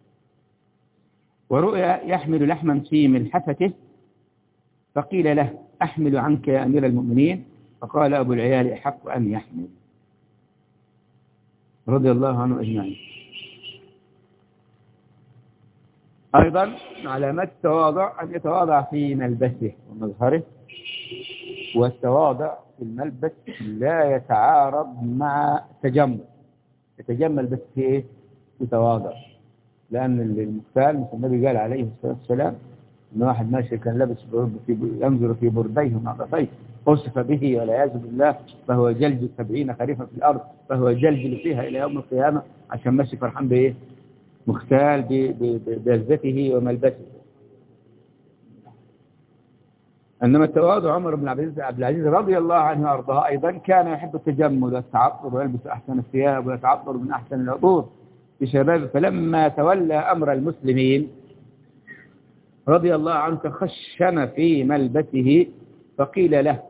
[SPEAKER 1] ورؤيا يحمل لحما في ملحفته فقيل له أحمل عنك يا أمير المؤمنين، فقال أبو العيال أحق أن يحمل، رضي الله عنه أجمعين. أيضا علامات التواضع أن يتواضع في ملبسه ومظهره، والتواضع في الملبس لا يتعارض مع التجمل. يتجمل بس في إيه؟ يتواضع، لأن المختال مثل النبي قال عليه الصلاة والسلام إن واحد ماشي كان لابس ينظر في برديه ونعطفيه أوصف به والعياذ بالله فهو جلد 70 خريفا في الأرض، فهو جلد فيها إلى يوم القيامة عشان ماشي فرحان بإيه؟ مختال بلذته وملبسه. إنما التواضع عمر بن عبد العزيز رضي الله عنه وأرضاه أيضا كان يحب التجمل والتعطر ويلبس أحسن الثياب ويتعطر من أحسن العطور لشباب. فلما تولى أمر المسلمين رضي الله عنه تخشن في ملبسه فقيل له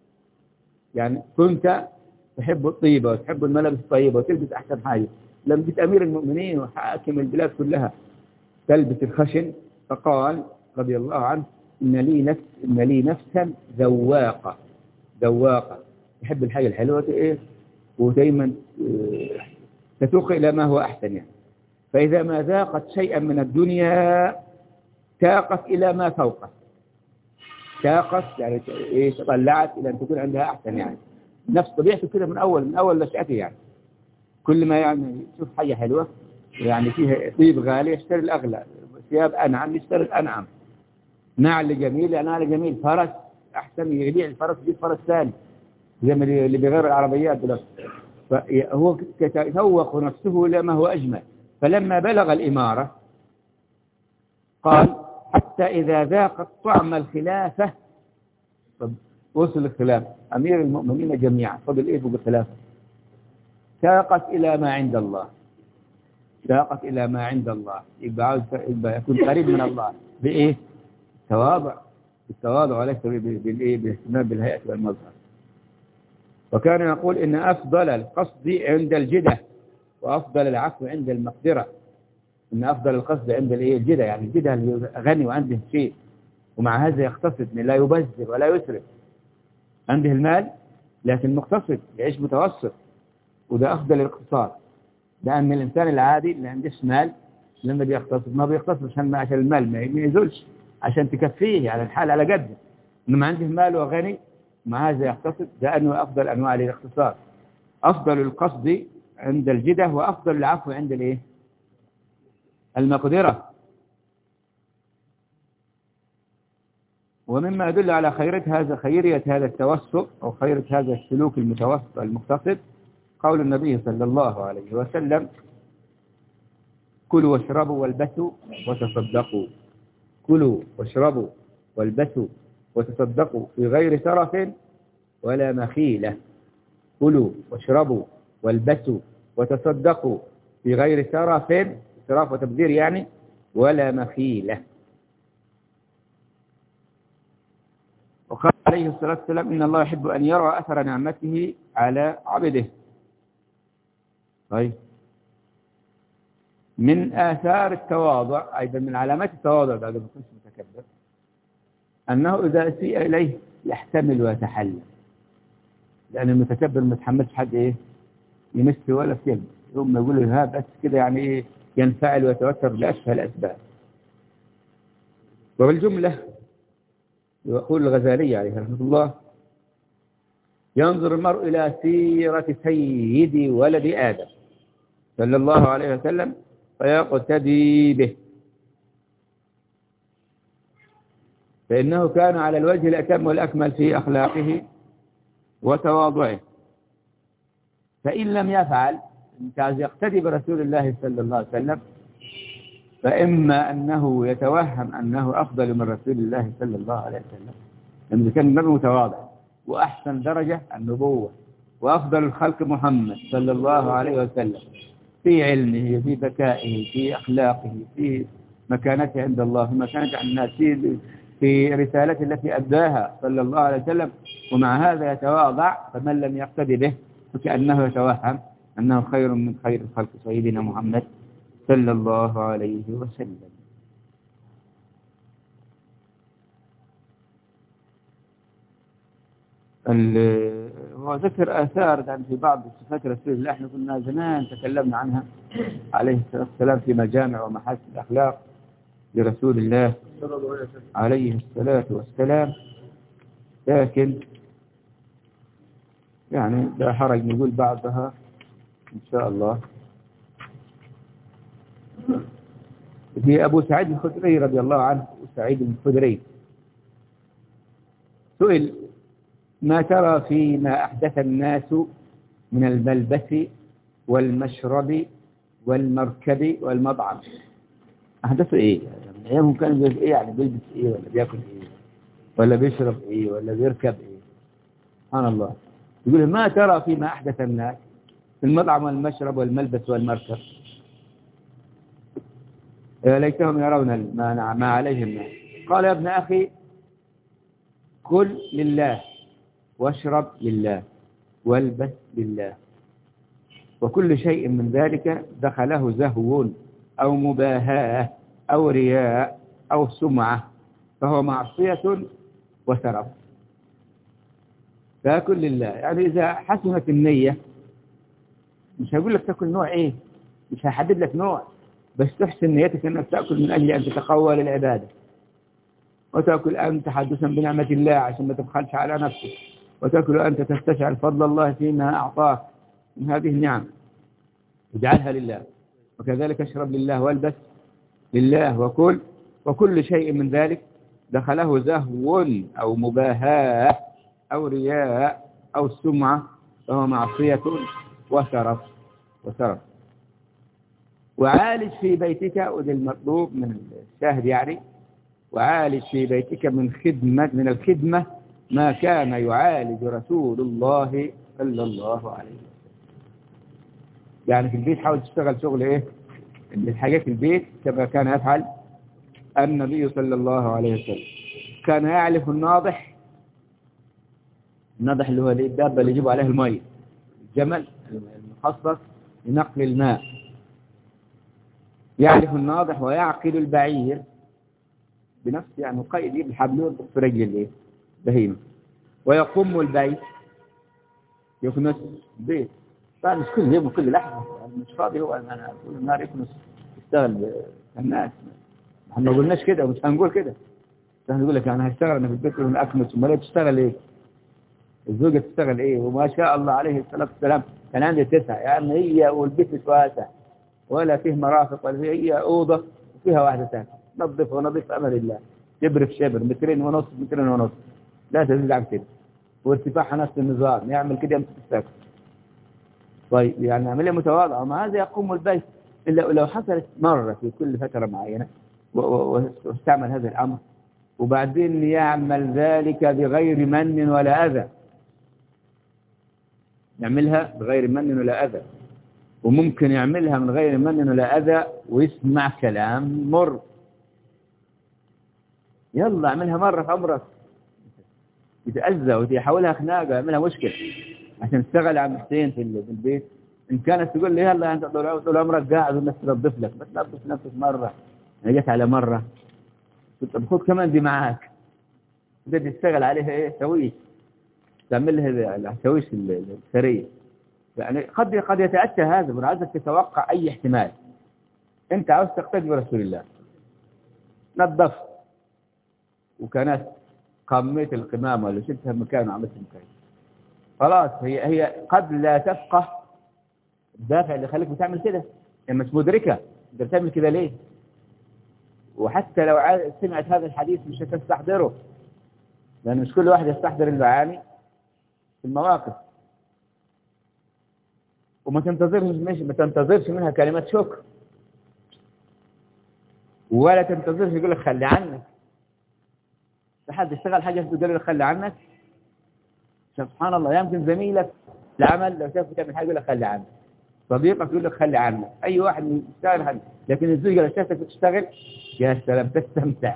[SPEAKER 1] يعني كنت تحب الطيبة وتحب الملابس الطيبة وتلبس أحسن حاجة، لما جيت أمير المؤمنين وحاكم البلاد كلها تلبس الخشن. فقال رضي الله عنه إن لي نفسا ذواقة تحب الحاجة الحلوة إيه ودايما تتوق إلى ما هو أحسن يعني. فإذا ما ذاقت شيئا من الدنيا تاقت إلى ما فوقه، تاقت يعني إيه تطلعت إلى أن تكون عندها أحسن يعني. نفس طبيعته كده من أول نشأته يعني. كل ما يعني يشوف حاجة حلوة يعني فيها طيب غالي يشتري الأغلى، ثياب أنعم يشتري الأنعم، نعل جميل يعني نعل جميل، فرس أحسن يبيع الفرس يجيب فرس ثاني زي ما اللي بيغير العربيات دلوقتي. فهو يتذوق نفسه لما هو أجمل. فلما بلغ الإمارة قال حتى إذا ذاقت طعم الخلافة، وصل الخلافة أمير المؤمنين جميعا فضل إيه فوق الخلافة، ساقت إلى ما عند الله، ساقت إلى ما عند الله. يبقى يكون قريب من الله بإيه؟ بالتواضع وليس بالإيه؟ بالاهتمام بالهيئة والمظهر. وكان يقول إن أفضل القصد عند الجدة وأفضل العفو عند المقدرة. إن أفضل القصد عند الجدة يعني الجدة اللي غني وعنده شيء ومع هذا يقتصد، لا يبذر ولا يسرف، عنده المال لكن مقتصد يعيش متوسط، وده أفضل الاقتصاد. لأن الإنسان العادي اللي عنده مال لما بيقتصد ما بيقتصد عشان المال ما يزولش عشان تكفيه على الحال على قده، إنما عنده مال وغني مع هذا يقتصد، ده أنه أفضل أنواع الاقتصاد. أفضل القصد عند الجدة وأفضل العفو عند المقدرة. ومما يدل على خيرية هذا التوسط أو خيرية هذا السلوك المتوسط المقتصد قول النبي صلى الله عليه وسلم كلوا واشربوا والبسوا وتصدقوا. كلوا واشربوا والبسوا وتصدقوا في غير سرف ولا مخيلة. كلوا واشربوا والبسوا وتصدقوا في غير سرف، إسراف وتبذير يعني، ولا مخيلة. وقال عليه الصلاة والسلام إن الله يحب أن يرى أثر نعمته على عبده. طيب، من آثار التواضع أيضا، من علامات التواضع بعد ما كنت متكبر، أنه إذا أسيء إليه يحتمل ويتحلى، لأن المتكبر ما يتحملش حد إيه يمس ولا في كلمة، ثم يقول له ها بس كده يعني إيه، ينفعل ويتوتر لأسفل الأسباب. وبالجملة يقول الغزالي عليه رحمة الله: ينظر المرء إلى سيرة سيد ولد آدم صلى الله عليه وسلم فيقتدي به، فإنه كان على الوجه الأتم والأكمل في أخلاقه وتواضعه، فإن لم يفعل يقتدي برسول الله صلى الله عليه وسلم، فإما أنه يتوهم أنه أفضل من رسول الله صلى الله عليه وسلم، لأنه كان النبي متواضع وأحسن درجة النبوة وأفضل الخلق محمد صلى الله عليه وسلم في علمه، في ذكائه، في أخلاقه، في مكانته عند الله، في مكانته عند الناس، في رسالته التي أداها صلى الله عليه وسلم، ومع هذا يتواضع. فمن لم يقتدي به فكأنه يتوهم أنه خير من خير الخلق سيدنا محمد صلى الله عليه وسلم. هو ذكر آثار يعني في بعض صفات رسول الله، احنا كنا زمان تكلمنا عنها عليه الصلاة والسلام في مجامع ومحاسن الأخلاق لرسول الله عليه الصلاة والسلام، لكن يعني لا حرج نقول بعضها إن شاء الله. في أبو سعيد الخدري رضي الله عنه، سعيد الخدري سئل: ما ترى فيما أحدث الناس من الملبس والمشرب والمركب والمطعم؟ أحدثوا إيه؟ يعني أيامهم كانوا بيلبس إيه؟ يعني بيلبس إيه ولا بيأكل إيه ولا بيشرب إيه ولا بيركب إيه؟ سبحان الله. يقول: ما ترى فيما أحدث الناس في المطعم والمشرب والملبس والمركب؟ يا ليتهم يرون ما عليه الناس. قال: يا ابن أخي، كل لله واشرب لله والبس لله، وكل شيء من ذلك دخله زهو أو مباهاة أو رياء أو سمعة فهو معصية وسرف. فكل لله يعني إذا حسنت النية، مش هقول لك تأكل نوع إيه، مش هحدد لك نوع، بس تحسن نيتك أنك تأكل من أجل أن تتقوى للعبادة، وتأكل أنت تحدثا بنعمة الله عشان ما تبخلش على نفسك، وتأكل أنت تستشعر فضل الله فيما أعطاك من هذه النعم، اجعلها لله. وكذلك اشرب لله والبس لله وكل شيء من ذلك دخله زهو أو مباهاة أو رياء أو سمعة فهو معصية وسرف. وعالج في بيتك، وده المطلوب من الشاهد يعني، وعالج في بيتك من الخدمة ما كان يعالج رسول الله صلى الله عليه وسلم. يعني في البيت حاول تشتغل شغل ايه الحاجات البيت كما كان يفعل النبي صلى الله عليه وسلم. كان يعلف الناضح اللي هو الدابة اللي يجيبوا عليها الماء، الجمل المخصص لنقل الماء، يعلف الناضح ويعقل البعير بنفس يعني قيد بالحبل في رجل الايه بهيمه، ويقوم البيت يكنس البيت. طبعا مش كل يوم وكل لحظه، مش فاضي هو انا طول النهار يكنس يشتغل الناس. احنا ما قلناش كده ومش هنقول كده، احنا نقول لك انا هشتغل انا في البيت وانا اكنس، امال بتشتغل ايه؟ الزوجه تشتغل ايه؟ وما شاء الله عليه الصلاه والسلام كان عندي 9 يعني، هي والبيت مش واسع ولا فيه مرافق ولا فيه، هي اوضه وفيها واحده ثانيه نظف ونظيف امر الله، شبر في شبر، 2.5 2.5 لا تزيد عن كده، وارتفاعها نفس النظام، يعمل كده يمسك الساكن. طيب يعني عمليه متواضعه، وما هذا يقوم البيت. إلا لو حصلت مرة في كل فترة معينة واستعمل هذا الأمر، وبعدين يعمل ذلك بغير من ولا أذى، يعملها بغير من ولا أذى، وممكن يعملها من غير من ولا أذى ويسمع كلام مر. يلا اعملها مرة في عمرك، يتأذى ويحولها خناقة، يعملها مشكلة عشان تشتغل عم حسين في البيت. إن كانت تقول لي يلا أنت طول عمرك قاعد والناس تنظف لك، بس نظف نفسك مرة، أنا جيت على مرة، طب خذ كمان دي معاك، بدي تشتغل عليها إيه تويش، تعمل لها التويش السريع. يعني قد يتأتى هذا، وأنا عايزك تتوقع أي احتمال. أنت عاوز تقتدي برسول الله، نظف وكانت قميت القمامة ولا شلتها مكان وعملت مكان، خلاص هي قد لا تفقه الدافع اللي خليك بتعمل كده، يعني مش مدركة انت بتعمل كده ليه. وحتى لو سمعت هذا الحديث مش هتستحضره، لأن مش كل واحد يستحضر المعاني في المواقف. وما تنتظرش منها كلمات شكر، ولا تنتظرش يقول لك خلي عنك. حد يشتغل حاجة تقول لك خلي عنك، سبحان الله، يمكن زميلك العمل لو شافك تعمل حاجة يقول لك خلي عنك، صديقك يقول لك خلي عنك، أي واحد يشتغل حاجة. لكن الزوجة لو شافتك بتشتغل يا سلام تستمتع،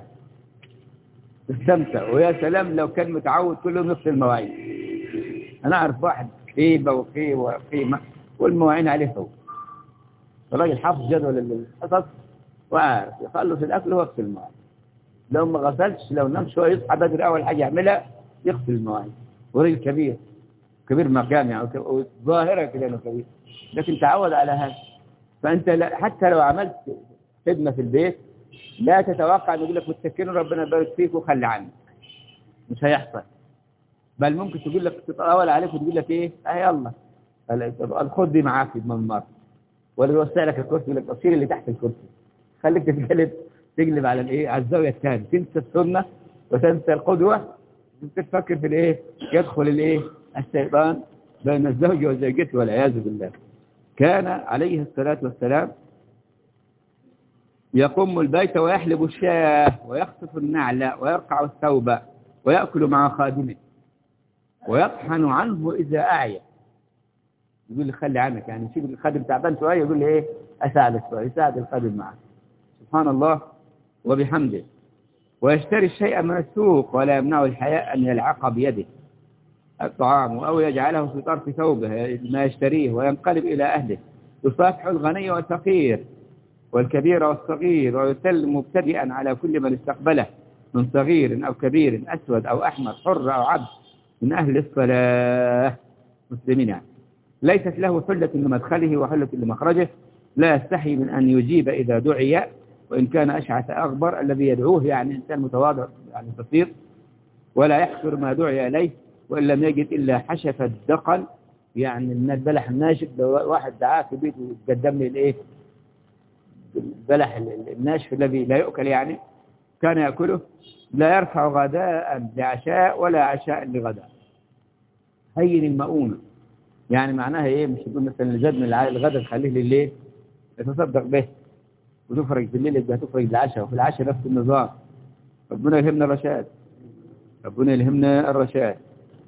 [SPEAKER 1] ويا سلام لو كان متعود كل يوم نفس المواعيد. أنا أعرف واحد خيبة وقيمة والمواعين عليه هو الراجل حافظ جدول الحصص وعارف يخلص الأكل وقت المواعين، لو ما غسلش لو نام شوية يصحى بدري أول حاجة يعملها يغسل المواعين. ورجل كبير مقام يعني، ظاهرة كده إنه كبير، لكن تعود على هذا. فأنت حتى لو عملت خدمة في البيت لا تتوقع أن يقول لك متسكين ربنا يبارك فيك وخلي عنك، مش هيحصل. بل ممكن تقول لك تتطاول عليك وتقول لك إيه يلا الخد دي معاك من مرة، ولا يوسع لك الكرسي يقول لك أشيل اللي تحت الكرسي، خليك تقلب على الإيه، على الزاوية الثانية، تنسى السنة وتنسى القدوة، تفكر في الإيه، يدخل الإيه الشيطان بين الزوج وزوجته والعياذ بالله. كان عليه الصلاة والسلام يقوم البيت ويحلب الشاة ويخطف النعل ويرقع الثوب ويأكل مع خادمه ويطحن عنه إذا أعيا. يقول لي خلي عنك، يعني يسيب الخادم تعبان شوية يقول لي إيه أساعدك شوية، يساعد الخادم معه، سبحان الله وبحمده. ويشتري الشيء من السوق ولا يمنعه الحياء أن يلعق بيده الطعام أو يجعله في طرف ثوبه ما يشتريه وينقلب إلى أهله. يصافح الغني والفقير والكبير والصغير ويسلم مبتدئا على كل من استقبله من صغير أو كبير، أسود أو أحمر، حر أو عبد، من أهل الصلاة مسلمين يعني. ليست له حلة لمدخله وحلة لمخرجه، لا يستحي من أن يجيب إذا دعي وإن كان أشعث أغبر، الذي يدعوه يعني إنسان متواضع يعني بسيط، ولا يحفر ما دعي إليه وإن لم يجد إلا حشف الدقل، يعني من البلح الناشف. لو واحد دعاه في بيته قدم لي الإيه البلح الناشف الذي لا يؤكل يعني كان يأكله، لا يرفع غداء لعشاء ولا عشاء لغداء. هين المؤونة، يعني معناها إيه، مش يقول مثلا الزاد من الغداء تخليه لليل يتصدق به وتفرج بالليل يبقى تفرج العشاء، وفي العشاء نفس النظام. ربنا يلهمنا الرشاد، ربنا يلهمنا الرشاد.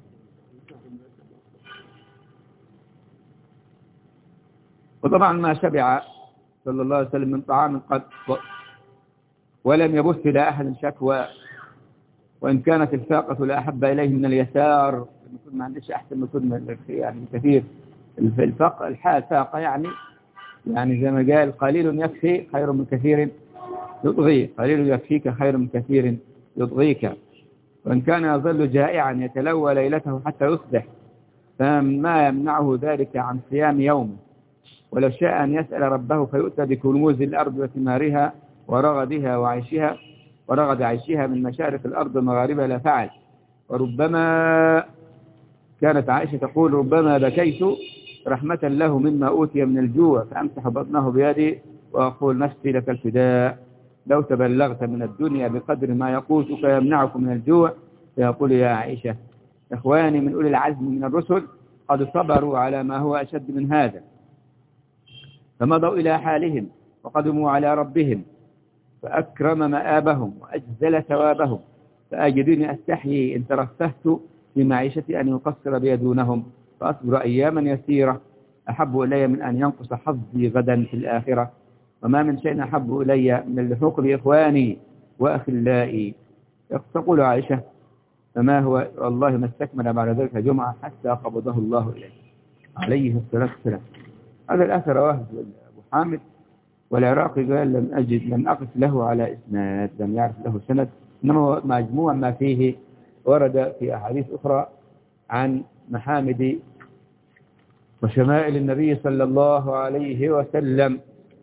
[SPEAKER 1] وطبعا ما شبع صلى الله عليه وسلم من طعام قد ولم يبث إلى أحد شكوى، وإن كانت الفاقة لا أحب إليه من اليسار، ما عندش أحسن من يعني كثير. الفاقة يعني زي ما قال قليل يكفي خير من كثير يطغي، قليل يكفيك خير من كثير يطغيك. وإن كان يظل جائعا يتلوى ليلته حتى يصبح، فما يمنعه ذلك عن صيام يومه. ولو شاء أن يسأل ربه فيؤتى بكنوز الأرض وثمارها ورغدها ورغد عيشها من مشارق الأرض ومغاربها لفعل. وربما كانت عائشة تقول ربما بكيت رحمة له مما أوتي من الجوع فأمسح بطنه بيدي وأقول نفسي لك الفداء، لو تبلغت من الدنيا بقدر ما يقوتك يمنعك من الجوع. فيقول يا عائشة إخواني من أولي العزم من الرسل قد صبروا على ما هو أشد من هذا، فمضوا إلى حالهم وقدموا على ربهم فأكرم مآبهم وأجزل ثوابهم. فأجدني أستحيي إن ترفهت في معيشتي أن يقصر بي دونهم فأصبر أياما يسيرة أحب إلي من أن ينقص حظي غدا في الآخرة. وما من شيء أحب إلي من اللحوق بإخواني وأخلائي. تقول عائشة فما هو والله ما استكمل بعد ذلك جمعة حتى قبضه الله إليه عليه الصلاة والسلام. هذا الأثر رواه أبو حامد والعراقي قال لم أقف له على إسناد، لم يعرف له سند، إنما هو مجموع ما فيه ورد في أحاديث أخرى عن محامد وشمائل النبي صلى الله عليه وسلم.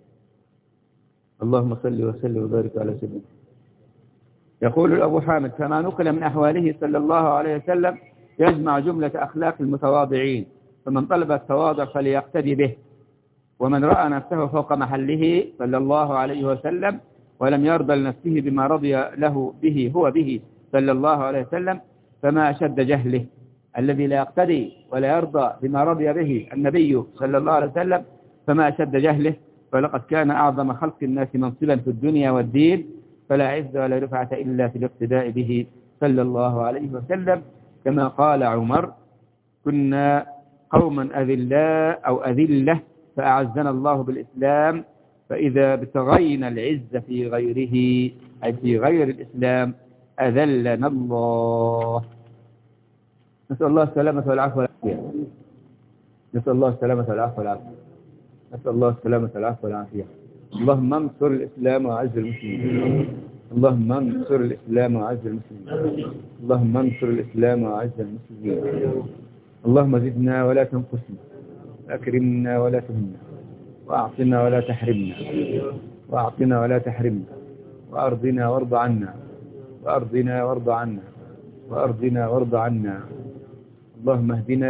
[SPEAKER 1] اللهم صل وسلم وبارك على سيدنا. يقول أبو حامد كما نقل من أحواله صلى الله عليه وسلم يجمع جملة أخلاق المتواضعين، فمن طلب التواضع فليقتدي به، ومن رأى نفسه فوق محله صلى الله عليه وسلم ولم يرضى لنفسه بما رضي له به هو به صلى الله عليه وسلم فما أشد جهله. الذي لا يقتدي ولا يرضى بما رضي به النبي صلى الله عليه وسلم فما أشد جهله. فلقد كان أعظم خلق الناس منصبا في الدنيا والدين، فلا عز ولا رفعة إلا في الاقتداء به صلى الله عليه وسلم. كما قال عمر كنا قوما أذلاء أو أذلة فأعزنا الله بالإسلام، فإذا ابتغينا العز في غيره أي في غير الإسلام أذلنا الله. نسأل الله السلامة والعفو والعافية. نسأل الله السلامة والعفو والعافية. نسأل الله السلامة والعفو والعافية. اللهم انصر الإسلام وأعز المسلمين. اللهم انصر الإسلام وأعز المسلمين. اللهم انصر الإسلام وأعز المسلمين. اللهم زدنا ولا تنقصنا، أكرمنا ولا تهنا، وأعطنا ولا تحرمنا، وأعطنا ولا تحرمنا، وأرضنا وارض عنا، وأرضنا وارض عنا، وأرضنا وارض عنا. اللهم اهدنا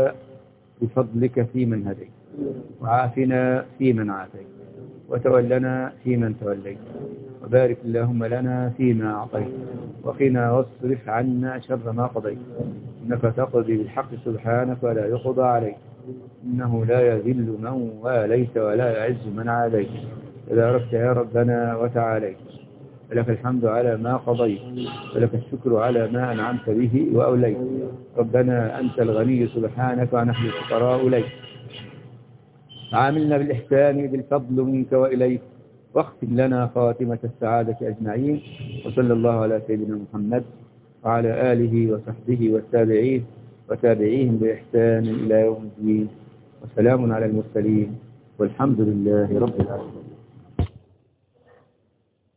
[SPEAKER 1] بفضلك فيمن هديت، وعافنا فيمن عافيت، وتولنا فيمن توليت، وبارك اللهم لنا فيما أعطيت، وقنا واصرف عنا شر ما قضيت، إنك تقضي بالحق سبحانك ولا يقضى عليك، إنه لا يذل من واليت ولا يعز من عاديت، إذا أردت يا ربنا وتعاليت. ولك الحمد على ما قضيت، ولك الشكر على ما أنعمت به وأوليت. ربنا أنت الغني سبحانك ونحن الفقراء إليك. عاملنا بالإحسان بالفضل منك وإليك، واختم لنا خاتمة السعادة أجمعين. وصلى الله على سيدنا محمد وعلى آله وصحبه والتابعين وتابعيهم بإحسان إلى يوم الدين، وسلام على المرسلين، والحمد لله رب العالمين.